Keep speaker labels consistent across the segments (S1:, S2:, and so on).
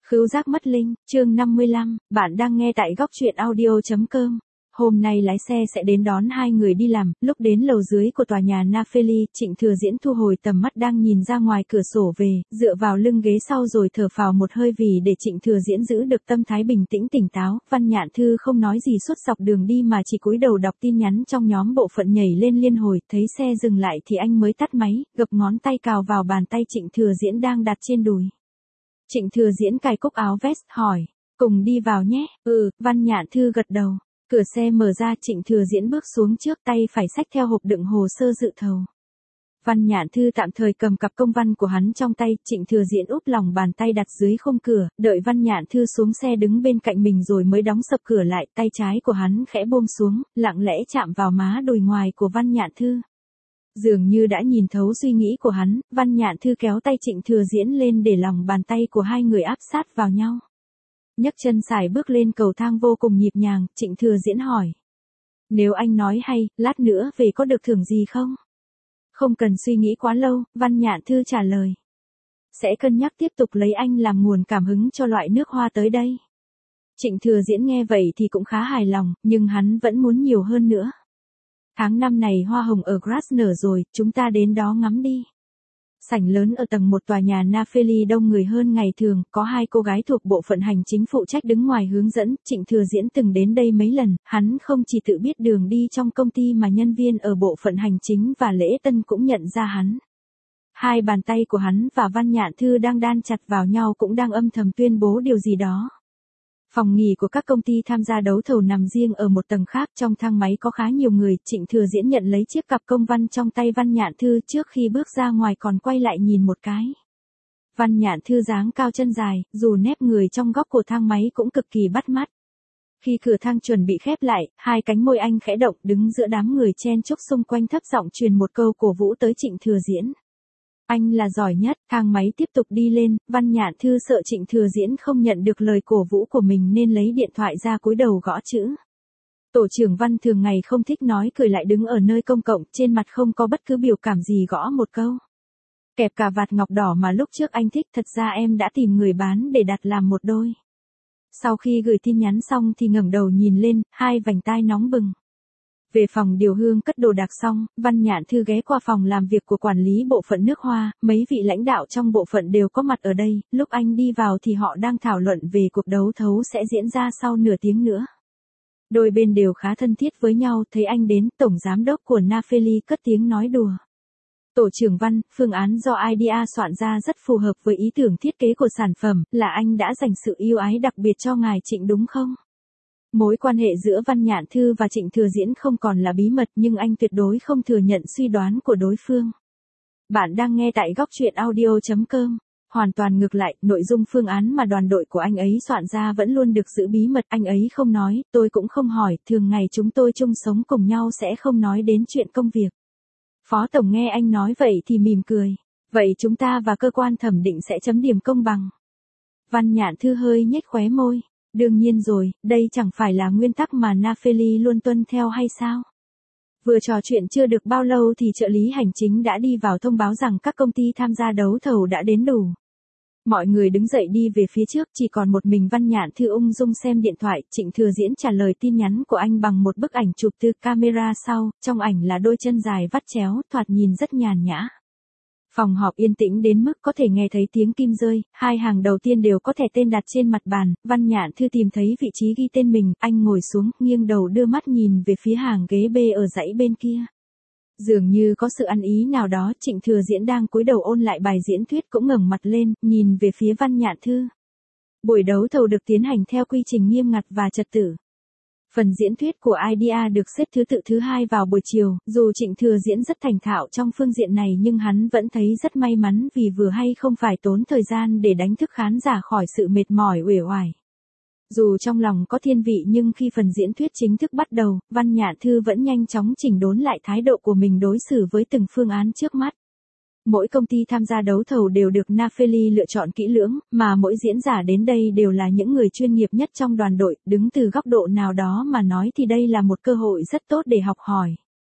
S1: Khứu giác mất linh, chương 55, bạn đang nghe tại góc truyện audio.com. Hôm nay lái xe sẽ đến đón hai người đi làm, lúc đến lầu dưới của tòa nhà Nafeli, Trịnh Thừa Diễn thu hồi tầm mắt đang nhìn ra ngoài cửa sổ về, dựa vào lưng ghế sau rồi thở phào một hơi vì để Trịnh Thừa Diễn giữ được tâm thái bình tĩnh tỉnh táo. Văn Nhạn Thư không nói gì suốt dọc đường đi mà chỉ cúi đầu đọc tin nhắn trong nhóm bộ phận nhảy lên liên hồi, thấy xe dừng lại thì anh mới tắt máy, gập ngón tay cào vào bàn tay Trịnh Thừa Diễn đang đặt trên đùi. Trịnh Thừa Diễn cài cúc áo vest, hỏi, cùng đi vào nhé. Văn Nhạn Thư gật đầu. Cửa xe mở ra, Trịnh Thừa Diễn bước xuống trước, tay phải xách theo hộp đựng hồ sơ dự thầu. Văn Nhạn Thư tạm thời cầm cặp công văn của hắn trong tay, Trịnh Thừa Diễn úp lòng bàn tay đặt dưới khung cửa, đợi Văn Nhạn Thư xuống xe đứng bên cạnh mình rồi mới đóng sập cửa lại, tay trái của hắn khẽ buông xuống, lặng lẽ chạm vào má đùi ngoài của Văn Nhạn Thư. Dường như đã nhìn thấu suy nghĩ của hắn, Văn Nhạn Thư kéo tay Trịnh Thừa Diễn lên để lòng bàn tay của hai người áp sát vào nhau. Nhấc chân sải bước lên cầu thang vô cùng nhịp nhàng, Trịnh Thừa Diễn hỏi. Nếu anh nói hay, lát nữa về có được thưởng gì không? Không cần suy nghĩ quá lâu, Văn Nhạn Thư trả lời. Sẽ cân nhắc tiếp tục lấy anh làm nguồn cảm hứng cho loại nước hoa tới đây. Trịnh Thừa Diễn nghe vậy thì cũng khá hài lòng, nhưng hắn vẫn muốn nhiều hơn nữa. Tháng 5 này hoa hồng ở Grass nở rồi, chúng ta đến đó ngắm đi. Sảnh lớn ở tầng 1 tòa nhà Nafeli đông người hơn ngày thường, có hai cô gái thuộc bộ phận hành chính phụ trách đứng ngoài hướng dẫn. Trịnh Thừa Diễn từng đến đây mấy lần, hắn không chỉ tự biết đường đi trong công ty mà nhân viên ở bộ phận hành chính và lễ tân cũng nhận ra hắn. Hai bàn tay của hắn và Văn Nhạn Thư đang đan chặt vào nhau cũng đang âm thầm tuyên bố điều gì đó. Phòng nghỉ của các công ty tham gia đấu thầu nằm riêng ở một tầng khác, trong thang máy có khá nhiều người. Trịnh Thừa Diễn nhận lấy chiếc cặp công văn trong tay Văn Nhạn Thư, trước khi bước ra ngoài còn quay lại nhìn một cái. Văn Nhạn Thư dáng cao chân dài, dù nép người trong góc của thang máy cũng cực kỳ bắt mắt. Khi cửa thang chuẩn bị khép lại, hai cánh môi anh khẽ động, đứng giữa đám người chen chúc xung quanh thấp giọng truyền một câu cổ vũ tới Trịnh Thừa Diễn. Anh là giỏi nhất. Thang máy tiếp tục đi lên, Văn Nhạn Thư sợ Trịnh Thừa Diễn không nhận được lời cổ vũ của mình nên lấy điện thoại ra cúi đầu gõ chữ. Tổ trưởng Văn thường ngày không thích nói cười lại đứng ở nơi công cộng, trên mặt không có bất cứ biểu cảm gì gõ một câu. Kẹp cà vạt ngọc đỏ mà lúc trước anh thích, thật ra em đã tìm người bán để đặt làm một đôi. Sau khi gửi tin nhắn xong thì ngẩng đầu nhìn lên, hai vành tai nóng bừng. Về phòng điều hương cất đồ đạc xong, Văn Nhạn Thư ghé qua phòng làm việc của quản lý bộ phận nước hoa, mấy vị lãnh đạo trong bộ phận đều có mặt ở đây, lúc anh đi vào thì họ đang thảo luận về cuộc đấu thầu sẽ diễn ra sau nửa tiếng nữa. Đôi bên đều khá thân thiết với nhau, thấy anh đến, tổng giám đốc của Nafeli cất tiếng nói đùa. Tổ trưởng Văn, phương án do IDEA soạn ra rất phù hợp với ý tưởng thiết kế của sản phẩm, là anh đã dành sự yêu ái đặc biệt cho ngài Trịnh đúng không? Mối quan hệ giữa Văn Nhạn Thư và Trịnh Thừa Diễn không còn là bí mật nhưng anh tuyệt đối không thừa nhận suy đoán của đối phương. Bạn đang nghe tại góc truyện audio.com. Hoàn toàn ngược lại, nội dung phương án mà đoàn đội của anh ấy soạn ra vẫn luôn được giữ bí mật, anh ấy không nói, tôi cũng không hỏi, thường ngày chúng tôi chung sống cùng nhau sẽ không nói đến chuyện công việc. Phó Tổng nghe anh nói vậy thì mỉm cười. Vậy chúng ta và cơ quan thẩm định sẽ chấm điểm công bằng. Văn Nhạn Thư hơi nhếch khóe môi. Đương nhiên rồi, đây chẳng phải là nguyên tắc mà Nafeli luôn tuân theo hay sao? Vừa trò chuyện chưa được bao lâu thì trợ lý hành chính đã đi vào thông báo rằng các công ty tham gia đấu thầu đã đến đủ. Mọi người đứng dậy đi về phía trước, chỉ còn một mình Văn Nhạn Thư ung dung xem điện thoại. Trịnh Thừa Diễn trả lời tin nhắn của anh bằng một bức ảnh chụp từ camera sau, trong ảnh là đôi chân dài vắt chéo, thoạt nhìn rất nhàn nhã. Phòng họp yên tĩnh đến mức có thể nghe thấy tiếng kim rơi, hai hàng đầu tiên đều có thẻ tên đặt trên mặt bàn, Văn Nhạn Thư tìm thấy vị trí ghi tên mình, anh ngồi xuống, nghiêng đầu đưa mắt nhìn về phía hàng ghế B ở dãy bên kia. Dường như có sự ăn ý nào đó, Trịnh Thừa Diễn đang cúi đầu ôn lại bài diễn thuyết cũng ngẩng mặt lên, nhìn về phía Văn Nhạn Thư. Buổi đấu thầu được tiến hành theo quy trình nghiêm ngặt và trật tự. Phần diễn thuyết của IDEA được xếp thứ tự thứ 2 vào buổi chiều, dù Trịnh Thừa Diễn rất thành thạo trong phương diện này nhưng hắn vẫn thấy rất may mắn vì vừa hay không phải tốn thời gian để đánh thức khán giả khỏi sự mệt mỏi uể oải. Dù trong lòng có thiên vị nhưng khi phần diễn thuyết chính thức bắt đầu, Văn Nhạn Thư vẫn nhanh chóng chỉnh đốn lại thái độ của mình đối xử với từng phương án trước mắt. Mỗi công ty tham gia đấu thầu đều được Nafeli lựa chọn kỹ lưỡng, mà mỗi diễn giả đến đây đều là những người chuyên nghiệp nhất trong đoàn đội, đứng từ góc độ nào đó mà nói thì đây là một cơ hội rất tốt để học hỏi.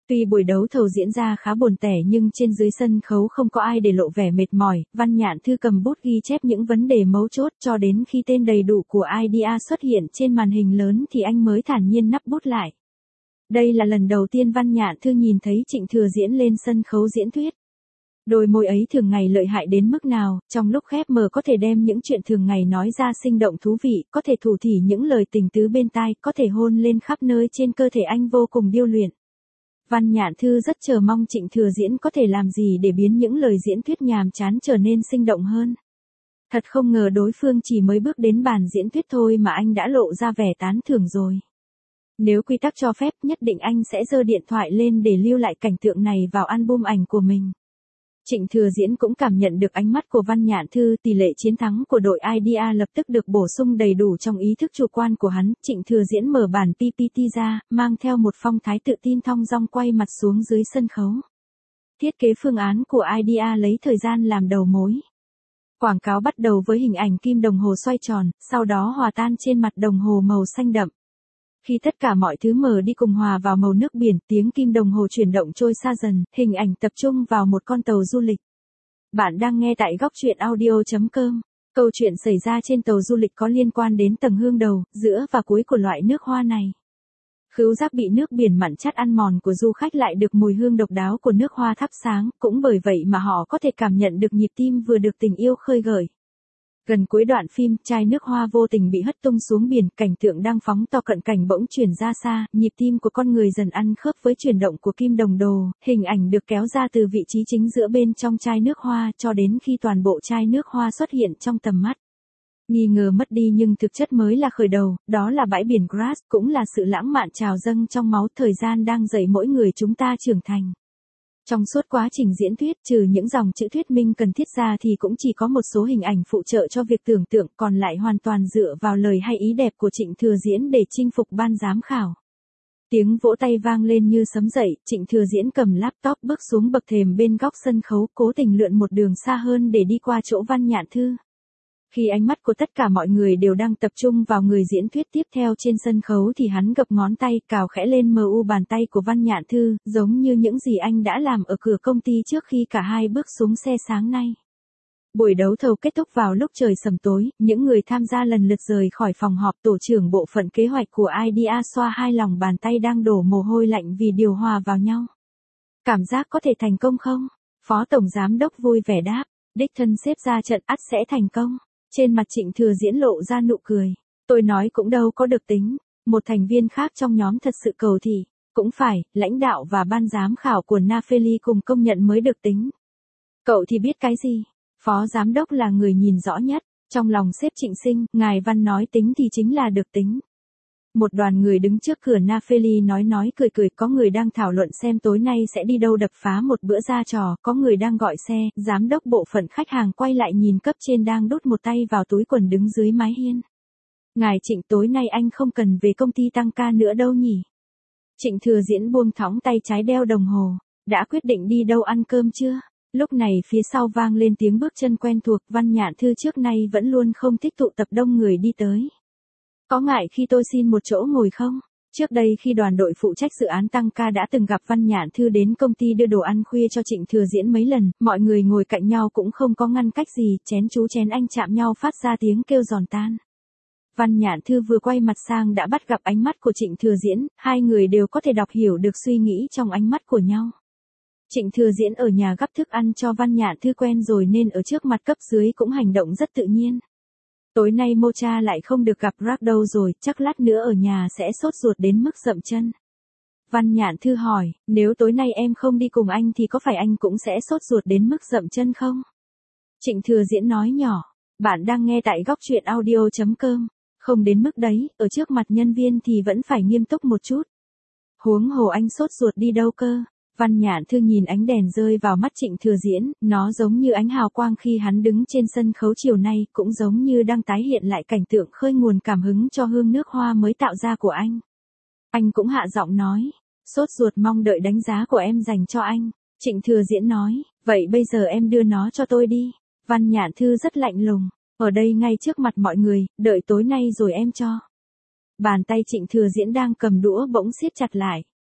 S1: Tuy buổi đấu thầu diễn ra khá buồn tẻ nhưng trên dưới sân khấu không có ai để lộ vẻ mệt mỏi, Văn Nhạn Thư cầm bút ghi chép những vấn đề mấu chốt cho đến khi tên đầy đủ của IDEA xuất hiện trên màn hình lớn thì anh mới thản nhiên nắp bút lại. Đây là lần đầu tiên Văn Nhạn Thư nhìn thấy Trịnh Thừa Diễn lên sân khấu diễn thuyết. Đôi môi ấy thường ngày lợi hại đến mức nào, trong lúc khép mờ có thể đem những chuyện thường ngày nói ra sinh động thú vị, có thể thủ thỉ những lời tình tứ bên tai, có thể hôn lên khắp nơi trên cơ thể anh vô cùng điêu luyện. Văn Nhạn Thư rất chờ mong Trịnh Thừa Diễn có thể làm gì để biến những lời diễn thuyết nhàm chán trở nên sinh động hơn. Thật không ngờ đối phương chỉ mới bước đến bàn diễn thuyết thôi mà anh đã lộ ra vẻ tán thưởng rồi. Nếu quy tắc cho phép nhất định anh sẽ giơ điện thoại lên để lưu lại cảnh tượng này vào album ảnh của mình. Trịnh Thừa Diễn cũng cảm nhận được ánh mắt của Văn Nhạn Thư, tỷ lệ chiến thắng của đội IDEA lập tức được bổ sung đầy đủ trong ý thức chủ quan của hắn. Trịnh Thừa Diễn mở bản PPT ra, mang theo một phong thái tự tin thong dong quay mặt xuống dưới sân khấu. Thiết kế phương án của IDEA lấy thời gian làm đầu mối. Quảng cáo bắt đầu với hình ảnh kim đồng hồ xoay tròn, sau đó hòa tan trên mặt đồng hồ màu xanh đậm. Khi tất cả mọi thứ mờ đi cùng hòa vào màu nước biển, tiếng kim đồng hồ chuyển động trôi xa dần, hình ảnh tập trung vào một con tàu du lịch. Bạn đang nghe tại góc truyện audio.com. Câu chuyện xảy ra trên tàu du lịch có liên quan đến tầng hương đầu, giữa và cuối của loại nước hoa này. Khứu giác bị nước biển mặn chát ăn mòn của du khách lại được mùi hương độc đáo của nước hoa thắp sáng, cũng bởi vậy mà họ có thể cảm nhận được nhịp tim vừa được tình yêu khơi gợi. Gần cuối đoạn phim, chai nước hoa vô tình bị hất tung xuống biển, cảnh tượng đang phóng to cận cảnh bỗng chuyển ra xa, nhịp tim của con người dần ăn khớp với chuyển động của kim đồng hồ, hình ảnh được kéo ra từ vị trí chính giữa bên trong chai nước hoa cho đến khi toàn bộ chai nước hoa xuất hiện trong tầm mắt. Nghi ngờ mất đi nhưng thực chất mới là khởi đầu, đó là bãi biển Grass, cũng là sự lãng mạn trào dâng trong máu, thời gian đang dạy mỗi người chúng ta trưởng thành. Trong suốt quá trình diễn thuyết, trừ những dòng chữ thuyết minh cần thiết ra thì cũng chỉ có một số hình ảnh phụ trợ cho việc tưởng tượng, còn lại hoàn toàn dựa vào lời hay ý đẹp của Trịnh Thừa Diễn để chinh phục ban giám khảo. Tiếng vỗ tay vang lên như sấm dậy, Trịnh Thừa Diễn cầm laptop bước xuống bậc thềm bên góc sân khấu, cố tình lượn một đường xa hơn để đi qua chỗ Văn Nhạn Thư. Khi ánh mắt của tất cả mọi người đều đang tập trung vào người diễn thuyết tiếp theo trên sân khấu thì hắn gập ngón tay, cào khẽ lên mu bàn tay của Văn Nhạn Thư, giống như những gì anh đã làm ở cửa công ty trước khi cả hai bước xuống xe sáng nay. Buổi đấu thầu kết thúc vào lúc trời sầm tối, những người tham gia lần lượt rời khỏi phòng họp. Tổ trưởng bộ phận kế hoạch của IDEA xoa hai lòng bàn tay đang đổ mồ hôi lạnh vì điều hòa vào nhau. Cảm giác có thể thành công không? Phó tổng giám đốc vui vẻ đáp, đích thân xếp ra trận ắt sẽ thành công. Trên mặt Trịnh Thừa Diễn lộ ra nụ cười. Tôi nói cũng đâu có được tính. Một thành viên khác trong nhóm thật sự cầu thị. Cũng phải, lãnh đạo và ban giám khảo của Nafeli cùng công nhận mới được tính. Cậu thì biết cái gì? Phó giám đốc là người nhìn rõ nhất. Trong lòng sếp Trịnh Sinh, ngài Văn nói tính thì chính là được tính. Một đoàn người đứng trước cửa Nafeli nói cười, có người đang thảo luận xem tối nay sẽ đi đâu đập phá một bữa ra trò, có người đang gọi xe. Giám đốc bộ phận khách hàng quay lại nhìn cấp trên đang đút một tay vào túi quần đứng dưới mái hiên. Ngài Trịnh, tối nay anh không cần về công ty tăng ca nữa đâu nhỉ? Trịnh Thừa Diễn buông thõng tay trái đeo đồng hồ. Đã quyết định đi đâu ăn cơm chưa? Lúc này phía sau vang lên tiếng bước chân quen thuộc. Văn Nhạn Thư trước nay vẫn luôn không thích tụ tập đông người đi tới. Có ngại khi tôi xin một chỗ ngồi không? Trước đây khi đoàn đội phụ trách dự án tăng ca đã từng gặp Văn Nhạn Thư đến công ty đưa đồ ăn khuya cho Trịnh Thừa Diễn mấy lần, mọi người ngồi cạnh nhau cũng không có ngăn cách gì, chén chú chén anh chạm nhau phát ra tiếng kêu giòn tan. Văn Nhạn Thư vừa quay mặt sang đã bắt gặp ánh mắt của Trịnh Thừa Diễn, hai người đều có thể đọc hiểu được suy nghĩ trong ánh mắt của nhau. Trịnh Thừa Diễn ở nhà gắp thức ăn cho Văn Nhạn Thư quen rồi nên ở trước mặt cấp dưới cũng hành động rất tự nhiên. Tối nay Mocha lại không được gặp Rap đâu rồi, chắc lát nữa ở nhà sẽ sốt ruột đến mức dậm chân. Văn Nhạn Thư hỏi, nếu tối nay em không đi cùng anh thì có phải anh cũng sẽ sốt ruột đến mức dậm chân không? Trịnh Thừa Diễn nói nhỏ, bạn đang nghe tại góc truyện audio.com, không đến mức đấy, ở trước mặt nhân viên thì vẫn phải nghiêm túc một chút. Huống hồ anh sốt ruột đi đâu cơ? Văn Nhạn Thư nhìn ánh đèn rơi vào mắt Trịnh Thừa Diễn, nó giống như ánh hào quang khi hắn đứng trên sân khấu chiều nay, cũng giống như đang tái hiện lại cảnh tượng khơi nguồn cảm hứng cho hương nước hoa mới tạo ra của anh. Anh cũng hạ giọng nói, sốt ruột mong đợi đánh giá của em dành cho anh. Trịnh Thừa Diễn nói, vậy bây giờ em đưa nó cho tôi đi. Văn Nhạn Thư rất lạnh lùng, ở đây ngay trước mặt mọi người, đợi tối nay rồi em cho. Bàn tay Trịnh Thừa Diễn đang cầm đũa bỗng siết chặt lại.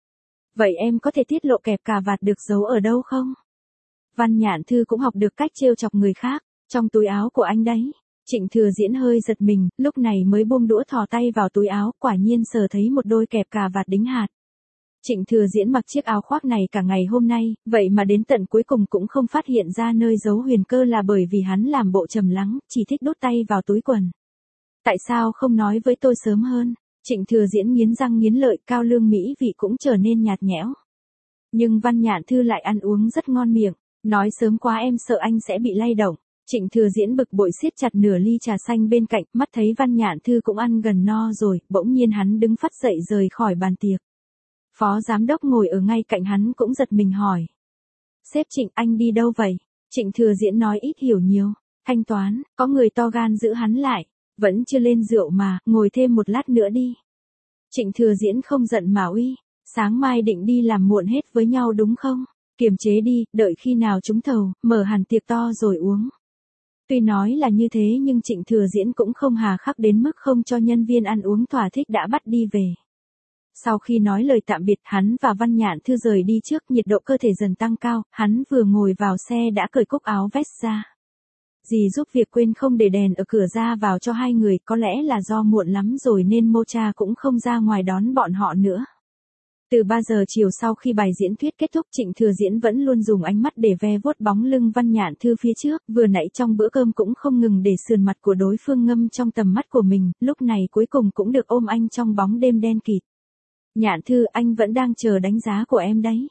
S1: Vậy em có thể tiết lộ kẹp cà vạt được giấu ở đâu không? Văn Nhạn Thư cũng học được cách trêu chọc người khác, trong túi áo của anh đấy. Trịnh Thừa Diễn hơi giật mình, lúc này mới buông đũa thò tay vào túi áo, quả nhiên sờ thấy một đôi kẹp cà vạt đính hạt. Trịnh Thừa Diễn mặc chiếc áo khoác này cả ngày hôm nay, vậy mà đến tận cuối cùng cũng không phát hiện ra nơi giấu huyền cơ là bởi vì hắn làm bộ trầm lắng, chỉ thích đút tay vào túi quần. Tại sao không nói với tôi sớm hơn? Trịnh Thừa Diễn nghiến răng nghiến lợi, cao lương mỹ vị cũng trở nên nhạt nhẽo. Nhưng Văn Nhạn Thư lại ăn uống rất ngon miệng, nói sớm quá em sợ anh sẽ bị lay động. Trịnh Thừa Diễn bực bội siết chặt nửa ly trà xanh bên cạnh, mắt thấy Văn Nhạn Thư cũng ăn gần no rồi, bỗng nhiên hắn đứng phắt dậy rời khỏi bàn tiệc. Phó giám đốc ngồi ở ngay cạnh hắn cũng giật mình hỏi. Sếp Trịnh, anh đi đâu vậy? Trịnh Thừa Diễn nói ít hiểu nhiều. Thanh toán, có người to gan giữ hắn lại. Vẫn chưa lên rượu mà, ngồi thêm một lát nữa đi. Trịnh Thừa Diễn không giận mà uy. Sáng mai định đi làm muộn hết với nhau đúng không? Kiềm chế đi, đợi khi nào trúng thầu, mở hẳn tiệc to rồi uống. Tuy nói là như thế nhưng Trịnh Thừa Diễn cũng không hà khắc đến mức không cho nhân viên ăn uống thỏa thích đã bắt đi về. Sau khi nói lời tạm biệt, hắn và Văn Nhạn Thư rời đi trước, nhiệt độ cơ thể dần tăng cao, hắn vừa ngồi vào xe đã cởi cúc áo vest ra. Dì giúp việc quên không để đèn ở cửa ra vào cho hai người, có lẽ là do muộn lắm rồi nên Mocha cũng không ra ngoài đón bọn họ nữa. Từ 3 giờ chiều sau khi bài diễn thuyết kết thúc, Trịnh Thừa Diễn vẫn luôn dùng ánh mắt để ve vuốt bóng lưng Văn Nhạn Thư phía trước, vừa nãy trong bữa cơm cũng không ngừng để sườn mặt của đối phương ngâm trong tầm mắt của mình, lúc này cuối cùng cũng được ôm anh trong bóng đêm đen kịt. Nhạn Thư, anh vẫn đang chờ đánh giá của em đấy.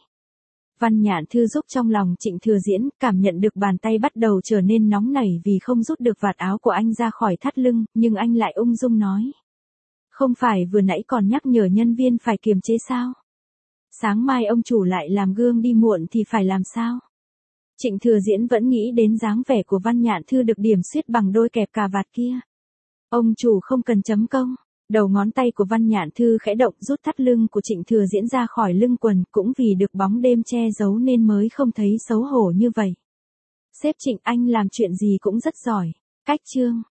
S1: Văn Nhạn Thư giúp trong lòng Trịnh Thừa Diễn, cảm nhận được bàn tay bắt đầu trở nên nóng nảy vì không rút được vạt áo của anh ra khỏi thắt lưng, nhưng anh lại ung dung nói. Không phải vừa nãy còn nhắc nhở nhân viên phải kiềm chế sao? Sáng mai ông chủ lại làm gương đi muộn thì phải làm sao? Trịnh Thừa Diễn vẫn nghĩ đến dáng vẻ của Văn Nhạn Thư được điểm xuyết bằng đôi kẹp cà vạt kia. Ông chủ không cần chấm công. Đầu ngón tay của Văn Nhạn Thư khẽ động rút thắt lưng của Trịnh Thừa Diễn ra khỏi lưng quần, cũng vì được bóng đêm che giấu nên mới không thấy xấu hổ như vậy. Sếp Trịnh, anh làm chuyện gì cũng rất giỏi. Cách chương